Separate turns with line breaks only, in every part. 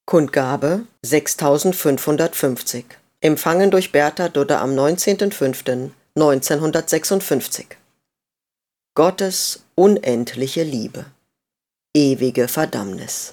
Kundgabe 6550. Empfangen durch Bertha Dudde am 19.05.1956. Gottes unendliche Liebe. Ewige Verdammnis.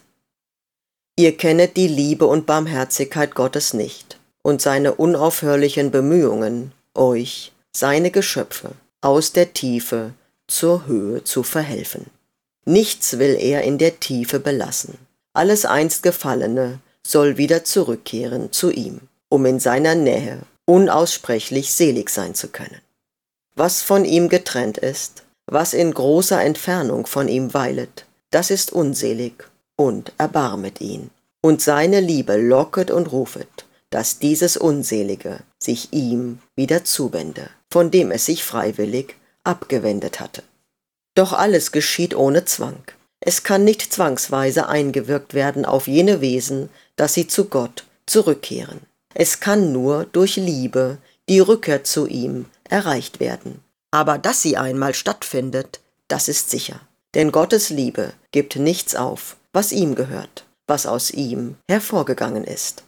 Ihr kennet die Liebe und Barmherzigkeit Gottes nicht und seine unaufhörlichen Bemühungen, euch, seine Geschöpfe, aus der Tiefe zur Höhe zu verhelfen. Nichts will er in der Tiefe belassen. Alles einst Gefallene soll wieder zurückkehren zu ihm, um in seiner Nähe unaussprechlich selig sein zu können. Was von ihm getrennt ist, was in großer Entfernung von ihm weilet, das ist unselig und erbarmet ihn. Und seine Liebe locket und rufet, dass dieses Unselige sich ihm wieder zuwende, von dem es sich freiwillig abgewendet hatte. Doch alles geschieht ohne Zwang. Es kann nicht zwangsweise eingewirkt werden auf jene Wesen, dass sie zu Gott zurückkehren. Es kann nur durch Liebe die Rückkehr zu ihm erreicht werden. Aber dass sie einmal stattfindet, das ist sicher. Denn Gottes Liebe gibt nichts auf, was ihm gehört, was aus ihm hervorgegangen ist.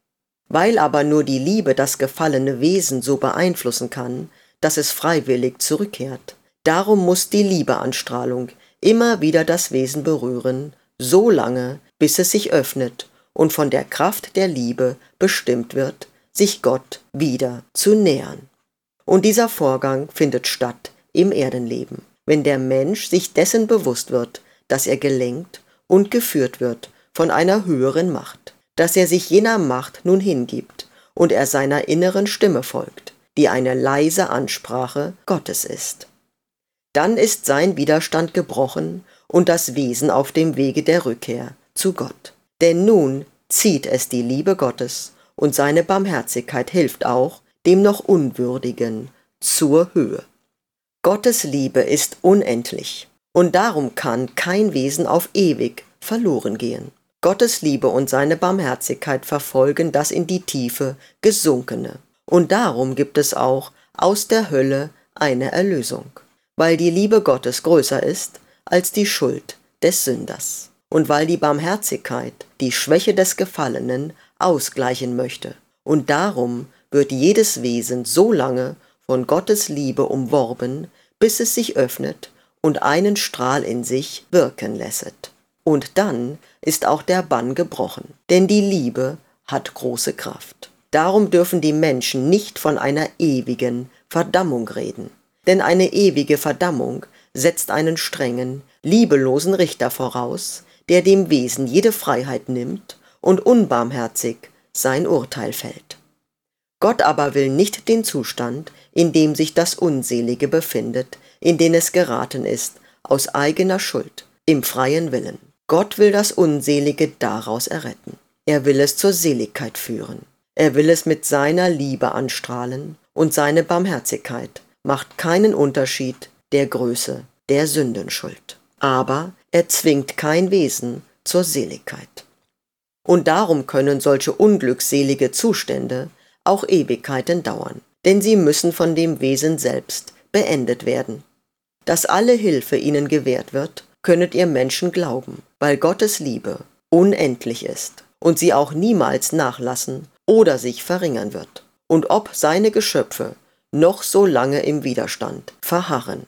Weil aber nur die Liebe das gefallene Wesen so beeinflussen kann, dass es freiwillig zurückkehrt, darum muss die Liebeanstrahlung immer wieder das Wesen berühren, so lange, bis es sich öffnet und von der Kraft der Liebe bestimmt wird, sich Gott wieder zu nähern. Und dieser Vorgang findet statt im Erdenleben, wenn der Mensch sich dessen bewusst wird, dass er gelenkt und geführt wird von einer höheren Macht, dass er sich jener Macht nun hingibt und er seiner inneren Stimme folgt, die eine leise Ansprache Gottes ist. Dann ist sein Widerstand gebrochen und das Wesen auf dem Wege der Rückkehr zu Gott. Denn nun zieht es die Liebe Gottes und seine Barmherzigkeit hilft auch dem noch Unwürdigen zur Höhe. Gottes Liebe ist unendlich und darum kann kein Wesen auf ewig verloren gehen. Gottes Liebe und seine Barmherzigkeit verfolgen das in die Tiefe Gesunkene und darum gibt es auch aus der Hölle eine Erlösung. Weil die Liebe Gottes größer ist als die Schuld des Sünders und weil die Barmherzigkeit die Schwäche des Gefallenen ausgleichen möchte. Und darum wird jedes Wesen so lange von Gottes Liebe umworben, bis es sich öffnet und einen Strahl in sich wirken lässet. Und dann ist auch der Bann gebrochen, denn die Liebe hat große Kraft. Darum dürfen die Menschen nicht von einer ewigen Verdammung reden. Denn eine ewige Verdammung setzt einen strengen, liebelosen Richter voraus, der dem Wesen jede Freiheit nimmt und unbarmherzig sein Urteil fällt. Gott aber will nicht den Zustand, in dem sich das Unselige befindet, in den es geraten ist, aus eigener Schuld, im freien Willen. Gott will das Unselige daraus erretten. Er will es zur Seligkeit führen. Er will es mit seiner Liebe anstrahlen und seine Barmherzigkeit macht keinen Unterschied der Größe der Sündenschuld. Aber er zwingt kein Wesen zur Seligkeit. Und darum können solche unglückselige Zustände auch Ewigkeiten dauern, denn sie müssen von dem Wesen selbst beendet werden. Dass alle Hilfe ihnen gewährt wird, könnet ihr Menschen glauben, weil Gottes Liebe unendlich ist und sie auch niemals nachlassen oder sich verringern wird. Und ob seine Geschöpfe noch so lange im Widerstand verharren.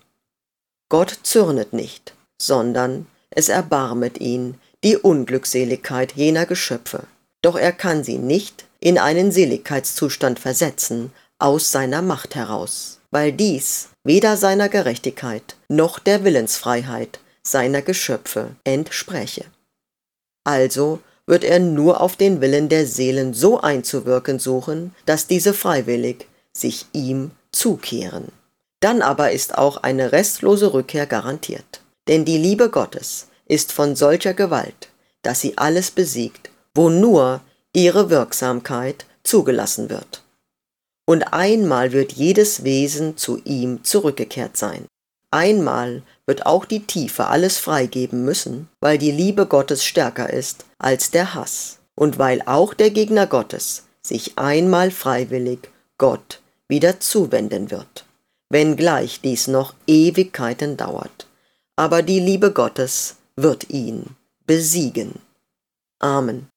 Gott zürnet nicht, sondern es erbarmet ihn die Unglückseligkeit jener Geschöpfe, doch er kann sie nicht in einen Seligkeitszustand versetzen aus seiner Macht heraus, weil dies weder seiner Gerechtigkeit noch der Willensfreiheit seiner Geschöpfe entspräche. Also wird er nur auf den Willen der Seelen so einzuwirken suchen, dass diese freiwillig sich ihm zukehren. Dann aber ist auch eine restlose Rückkehr garantiert. Denn die Liebe Gottes ist von solcher Gewalt, dass sie alles besiegt, wo nur ihre Wirksamkeit zugelassen wird. Und einmal wird jedes Wesen zu ihm zurückgekehrt sein. Einmal wird auch die Tiefe alles freigeben müssen, weil die Liebe Gottes stärker ist als der Hass und weil auch der Gegner Gottes sich einmal freiwillig Gott wieder zuwenden wird, wenngleich dies noch Ewigkeiten dauert. Aber die Liebe Gottes wird ihn besiegen. Amen.